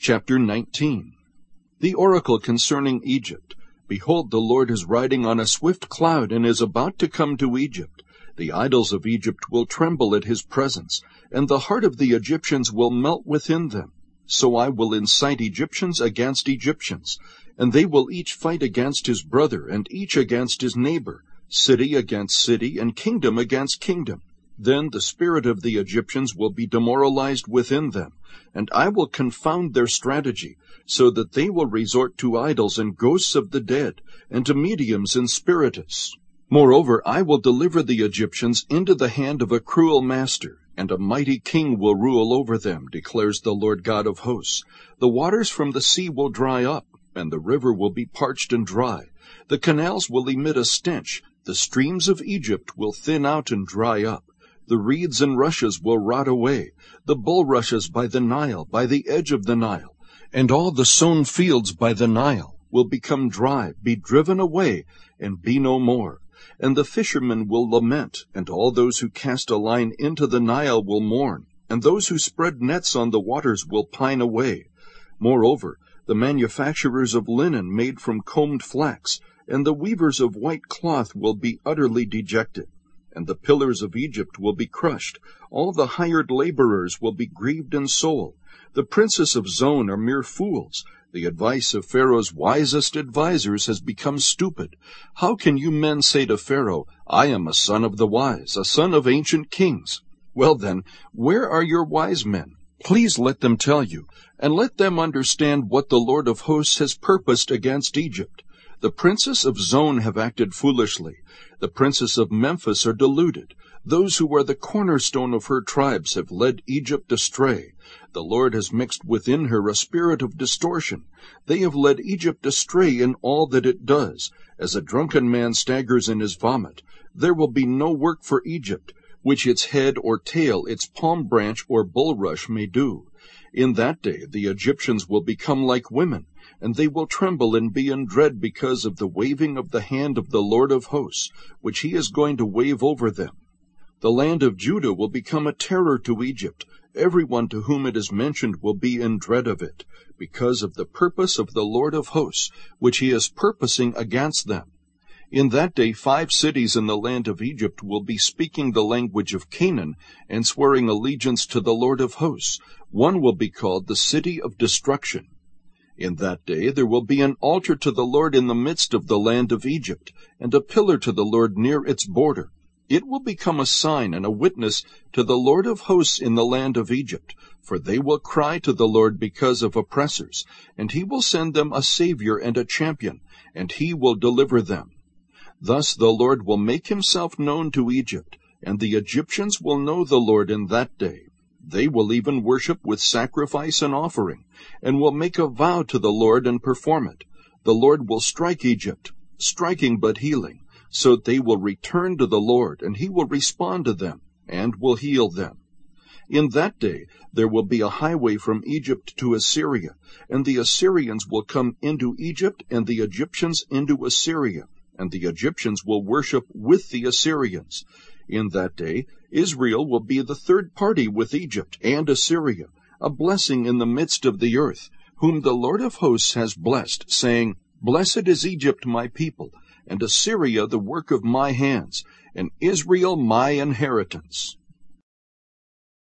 Chapter 19. The oracle concerning Egypt. Behold, the Lord is riding on a swift cloud, and is about to come to Egypt. The idols of Egypt will tremble at his presence, and the heart of the Egyptians will melt within them. So I will incite Egyptians against Egyptians, and they will each fight against his brother, and each against his neighbor, city against city, and kingdom against kingdom. Then the spirit of the Egyptians will be demoralized within them, and I will confound their strategy, so that they will resort to idols and ghosts of the dead, and to mediums and spiritists. Moreover, I will deliver the Egyptians into the hand of a cruel master, and a mighty king will rule over them, declares the Lord God of hosts. The waters from the sea will dry up, and the river will be parched and dry. The canals will emit a stench. The streams of Egypt will thin out and dry up. The reeds and rushes will rot away, the bulrushes by the Nile, by the edge of the Nile, and all the sown fields by the Nile will become dry, be driven away, and be no more. And the fishermen will lament, and all those who cast a line into the Nile will mourn, and those who spread nets on the waters will pine away. Moreover, the manufacturers of linen made from combed flax, and the weavers of white cloth will be utterly dejected. And the pillars of Egypt will be crushed. All the hired laborers will be grieved in soul. The princes of Zon are mere fools. The advice of Pharaoh's wisest advisers has become stupid. How can you men say to Pharaoh, I am a son of the wise, a son of ancient kings? Well then, where are your wise men? Please let them tell you, and let them understand what the Lord of hosts has purposed against Egypt. The princes of Zon have acted foolishly. The princes of Memphis are deluded. Those who are the cornerstone of her tribes have led Egypt astray. The Lord has mixed within her a spirit of distortion. They have led Egypt astray in all that it does. As a drunken man staggers in his vomit, there will be no work for Egypt, which its head or tail, its palm branch or bulrush may do. In that day the Egyptians will become like women, and they will tremble and be in dread because of the waving of the hand of the Lord of hosts, which he is going to wave over them. The land of Judah will become a terror to Egypt. Everyone to whom it is mentioned will be in dread of it, because of the purpose of the Lord of hosts, which he is purposing against them. In that day 5 cities in the land of Egypt will be speaking the language of Canaan, and swearing allegiance to the Lord of hosts. One will be called the City of Destruction. In that day there will be an altar to the Lord in the midst of the land of Egypt, and a pillar to the Lord near its border. It will become a sign and a witness to the Lord of hosts in the land of Egypt, for they will cry to the Lord because of oppressors, and he will send them a Savior and a champion, and he will deliver them. Thus the Lord will make himself known to Egypt, and the Egyptians will know the Lord in that day. They will even worship with sacrifice and offering, and will make a vow to the Lord and perform it. The Lord will strike Egypt, striking but healing, so they will return to the Lord, and he will respond to them, and will heal them. In that day there will be a highway from Egypt to Assyria, and the Assyrians will come into Egypt, and the Egyptians into Assyria, and the Egyptians will worship with the Assyrians. In that day Israel will be the third party with Egypt and Assyria, a blessing in the midst of the earth, whom the Lord of hosts has blessed, saying, Blessed is Egypt my people, and Assyria the work of my hands, and Israel my inheritance.